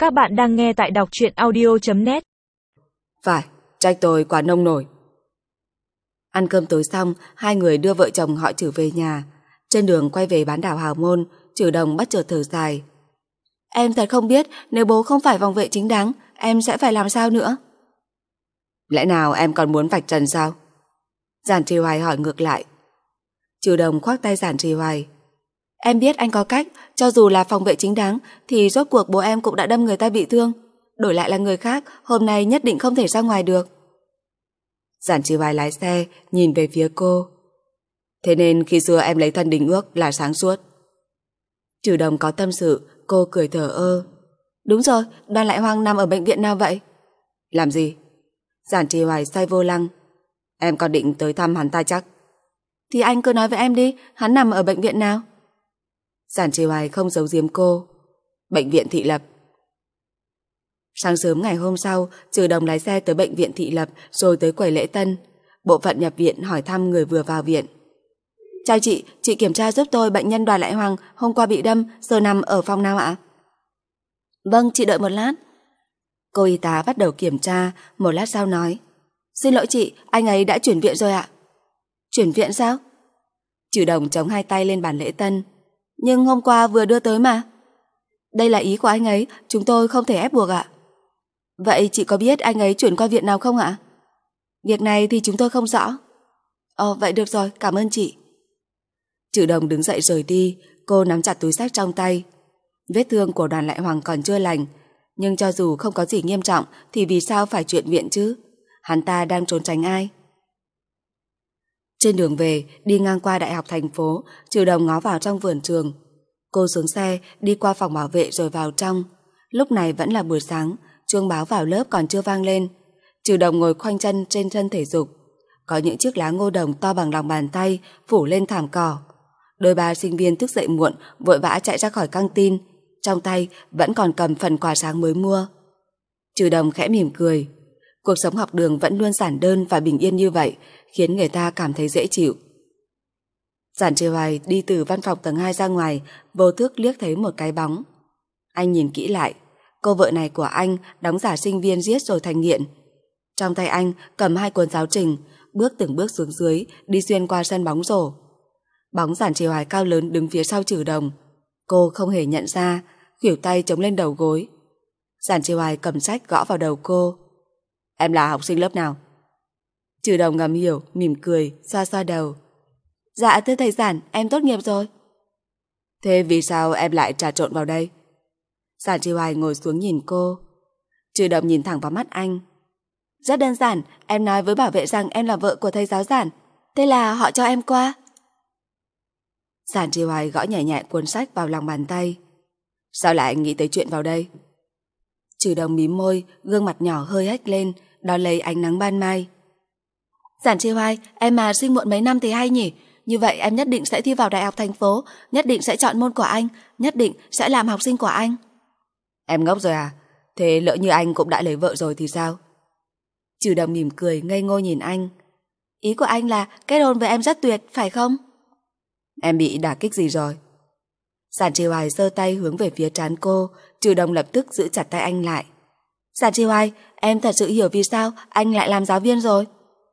Các bạn đang nghe tại đọc truyện audio.net. Phải, trách tôi quá nông nổi. Ăn cơm tối xong, hai người đưa vợ chồng họ Trử về nhà. Trên đường quay về bán đảo Hào Môn, Trử Đồng bất chợt thở dài. Em thật không biết nếu bố không phải phòng vệ chính đáng, em sẽ phải làm sao nữa. Lẽ nào em còn muốn vạch trần sao? Giản Trì Hoài hỏi ngược lại. Trử Đồng khoác tay Giản Trì Hoài. Em biết anh có cách, cho dù là phòng vệ chính đáng thì rốt cuộc bố em cũng đã đâm người ta bị thương. Đổi lại là người khác, hôm nay nhất định không thể ra ngoài được. Giản Trì Hoài lái xe, nhìn về phía cô. Thế nên khi xưa em lấy thân đính ước là sáng suốt. Trử Đồng có tâm sự, cô cười thở ơ. Đúng rồi, Đoàn Lại Hoang nằm ở bệnh viện nào vậy? Làm gì? Giản Trì Hoài xoay vô lăng. Em còn định tới thăm hắn ta chắc? Thì anh cứ nói với em đi, hắn nằm ở bệnh viện nào? Giản Trì Hoài không giấu giếm cô. Bệnh viện Thị Lập. Sáng sớm ngày hôm sau, Trử Đồng lái xe tới bệnh viện Thị Lập rồi tới quầy lễ tân. Bộ phận nhập viện hỏi thăm người vừa vào viện. Chào chị kiểm tra giúp tôi bệnh nhân Đoàn Lại Hoang hôm qua bị đâm, giờ nằm ở phòng nào ạ? Vâng, chị đợi một lát. Cô y tá bắt đầu kiểm tra, một lát sau nói. Xin lỗi chị, anh ấy đã chuyển viện rồi ạ. Chuyển viện sao? Trử Đồng chống hai tay lên bàn lễ tân. Nhưng hôm qua vừa đưa tới mà. Đây là ý của anh ấy, chúng tôi không thể ép buộc ạ. Vậy chị có biết anh ấy chuyển qua viện nào không ạ? Việc này thì chúng tôi không rõ. Vậy được rồi, cảm ơn chị. Trử Đồng đứng dậy rời đi, cô nắm chặt túi xách trong tay. Vết thương của Đoàn Lại Hoang còn chưa lành, nhưng cho dù không có gì nghiêm trọng thì vì sao phải chuyển viện chứ? Hắn ta đang trốn tránh ai? Trên đường về, đi ngang qua Đại học thành phố, Trử Đồng ngó vào trong vườn trường. Cô xuống xe, đi qua phòng bảo vệ rồi vào trong. Lúc này vẫn là buổi sáng, chuông báo vào lớp còn chưa vang lên. Trử Đồng ngồi khoanh chân trên sân thể dục. Có những chiếc lá ngô đồng to bằng lòng bàn tay phủ lên thảm cỏ. Đôi ba sinh viên thức dậy muộn vội vã chạy ra khỏi căng tin, trong tay vẫn còn cầm phần quà sáng mới mua. Trử Đồng khẽ mỉm cười. Cuộc sống học đường vẫn luôn giản đơn và bình yên như vậy, khiến người ta cảm thấy dễ chịu. Giản Trì Hoài đi từ văn phòng tầng 2 ra ngoài, vô thức liếc thấy một cái bóng. Anh nhìn kỹ lại, cô vợ này của anh đóng giả sinh viên giết rồi thành nghiện. Trong tay anh cầm hai cuốn giáo trình, bước từng bước xuống dưới, đi xuyên qua sân bóng rổ. Bóng Giản Trì Hoài cao lớn đứng phía sau Trử Đồng. Cô không hề nhận ra, khuỷu tay chống lên đầu gối. Giản Trì Hoài cầm sách gõ vào đầu cô. Em là học sinh lớp nào? Trử Đồng ngầm hiểu, mỉm cười, xoa xoa đầu. Dạ thưa thầy Giản, em tốt nghiệp rồi. Thế vì sao em lại trà trộn vào đây? Giản Trì Hoài ngồi xuống nhìn cô. Trử Đồng nhìn thẳng vào mắt anh. Rất đơn giản, em nói với bảo vệ rằng em là vợ của thầy giáo Giản. Thế là họ cho em qua. Giản Trì Hoài gõ nhẹ nhẹ cuốn sách vào lòng bàn tay. Sao lại nghĩ tới chuyện vào đây? Trử Đồng mím môi, gương mặt nhỏ hơi hếch lên, đón lấy ánh nắng ban mai. Giản Trì Hoài, em mà sinh muộn mấy năm thì hay nhỉ? Như vậy em nhất định sẽ thi vào Đại học thành phố, nhất định sẽ chọn môn của anh, nhất định sẽ làm học sinh của anh. Em ngốc rồi à? Thế lỡ như anh cũng đã lấy vợ rồi thì sao? Trử Đồng mỉm cười ngây ngô nhìn anh. Ý của anh là kết hôn với em rất tuyệt, phải không? Em bị đả kích gì rồi? Giản Trì Hoài giơ tay hướng về phía trán cô, Trử Đồng lập tức giữ chặt tay anh lại. Giản Trì Hoài, em thật sự hiểu vì sao anh lại làm giáo viên rồi.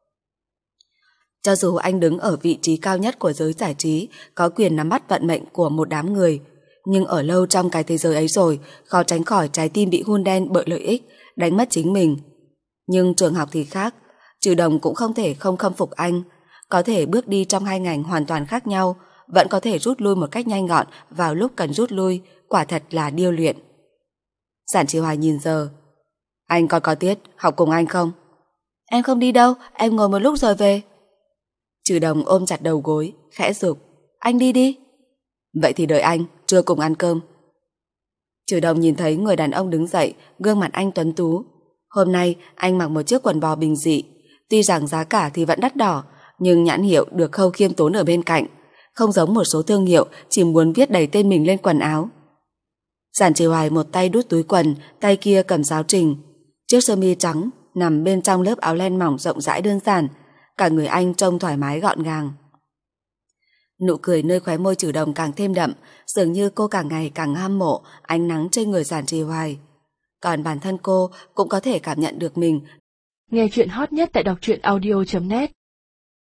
Cho dù anh đứng ở vị trí cao nhất của giới giải trí, có quyền nắm bắt vận mệnh của một đám người, nhưng ở lâu trong cái thế giới ấy rồi, khó tránh khỏi trái tim bị hun đen bởi lợi ích, đánh mất chính mình. Nhưng trường học thì khác, Trử Đồng cũng không thể không khâm phục anh, có thể bước đi trong hai ngành hoàn toàn khác nhau, vẫn có thể rút lui một cách nhanh gọn vào lúc cần rút lui, quả thật là điêu luyện. Giản Trì Hoài nhìn giờ. Anh còn có tiết, học cùng anh không? Em không đi đâu, em ngồi một lúc rồi về. Trử Đồng ôm chặt đầu gối, khẽ giục. Anh đi đi. Vậy thì đợi anh, trưa cùng ăn cơm. Trử Đồng nhìn thấy người đàn ông đứng dậy, gương mặt anh tuấn tú. Hôm nay anh mặc một chiếc quần bò bình dị, tuy rằng giá cả thì vẫn đắt đỏ, nhưng nhãn hiệu được khâu khiêm tốn ở bên cạnh, không giống một số thương hiệu chỉ muốn viết đầy tên mình lên quần áo. Giản Trì Hoài một tay đút túi quần, tay kia cầm giáo trình. Chiếc sơ mi trắng nằm bên trong lớp áo len mỏng rộng rãi đơn giản, cả người anh trông thoải mái gọn gàng. Nụ cười nơi khóe môi Trử Đồng càng thêm đậm, dường như cô càng ngày càng hâm mộ ánh nắng trên người Giản Trì Hoài. Còn bản thân cô cũng có thể cảm nhận được mình. Nghe chuyện hot nhất tại đọc truyện audio.net